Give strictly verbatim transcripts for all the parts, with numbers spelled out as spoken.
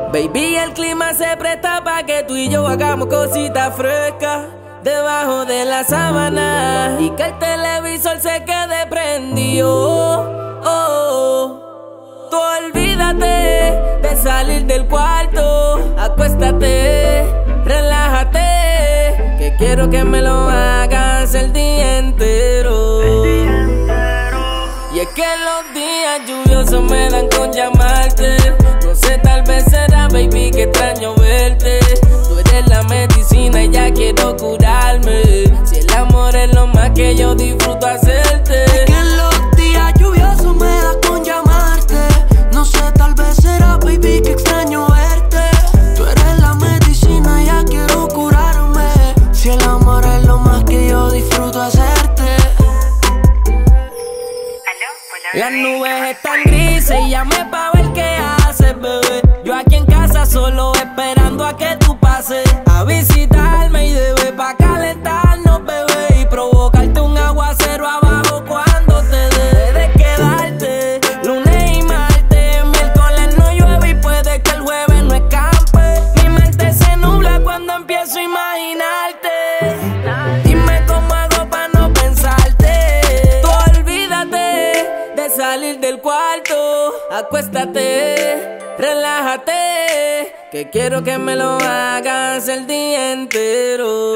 Baby, el clima se presta pa' que tú y yo hagamos cositas frescas debajo de la sábana y que el televisor se quede prendido. Oh, oh. Tú olvídate de salir del cuarto, acuéstate, relájate, que quiero que me lo hagas el día entero. Y es que los días lluviosos me dan con llamarte. No sé, tal vez será, baby, que extraño verte. Tú eres la medicina y ya quiero curarme. Si el amor es lo más que yo disfruto hacerte. Es que los días lluviosos me dan con llamarte. No sé, tal vez será, baby, que extraño verte. Tú eres la medicina y ya quiero curarme. Si el amor es lo más que yo disfruto hacerte. Las nubes están grises y llamé pa' ver qué haces, bebé. Yo aquí en casa solo esperando a que tú pases a visitarme y debe pa' calentarnos, bebé, y provocarte un aguacero abajo cuando te dé de quedarte. Lunes y martes, miércoles no llueve y puede que el jueves no escampe. Mi mente se nubla cuando empiezo a imaginarte. Dime cómo hago pa' no pensarte. Tú olvídate de salir del cuarto, acuéstate, relájate, que quiero que me lo hagas el día entero.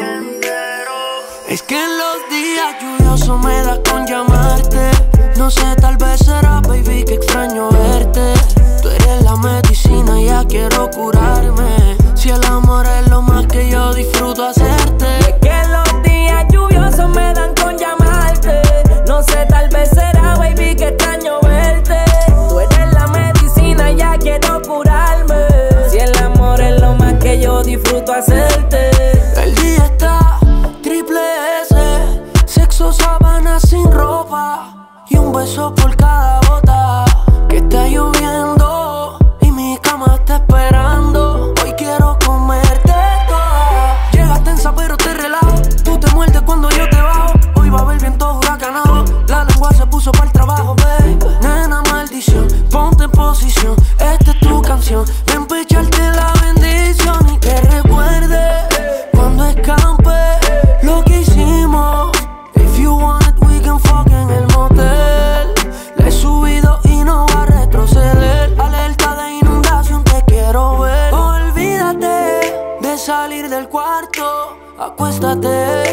Es que en los días lluviosos me da con llamarte. No sé, tal vez será, baby, que extraño verte. Tú eres la medicina y ya quiero curarme. Si el amor es lo más que yo disfruto hacerte. Es que en los días lluviosos me dan con llamarte. No sé, tal vez será, baby, que extraño verte. Tú eres la medicina y ya quiero curarme. Si el amor es lo más que yo disfruto hacerte. El día está triple S, sexo, sábana sin ropa y un beso por cada bota. Que está lloviendo y mi cama está esperando. Hoy quiero comerte toda. Llegas tensa pero te relajo. Tú te muerdes cuando yo te bajo. Hoy va a haber viento huracanado. La lengua se puso para el trabajo, baby. Nena, maldición, ponte en posición. Esta es tu canción. Ven pa' echarte la bendición y que recuerde cuando escampe lo que hicimos. If you want it, we can fuck en el motel. Le he subido y no va a retroceder. Alerta de inundación, te quiero ver. Olvídate de salir del cuarto, acuéstate,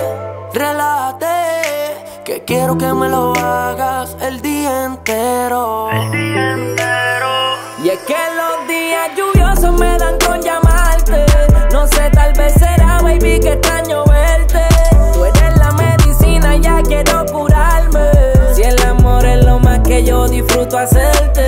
relájate, que quiero que me lo hagas el día entero. El día entero. Y es que los días lluviosos me dan con llamarte. No sé, tal vez será, baby, que extraño verte. Tú eres la medicina y ya quiero curarme. Si el amor es lo más que yo disfruto hacerte.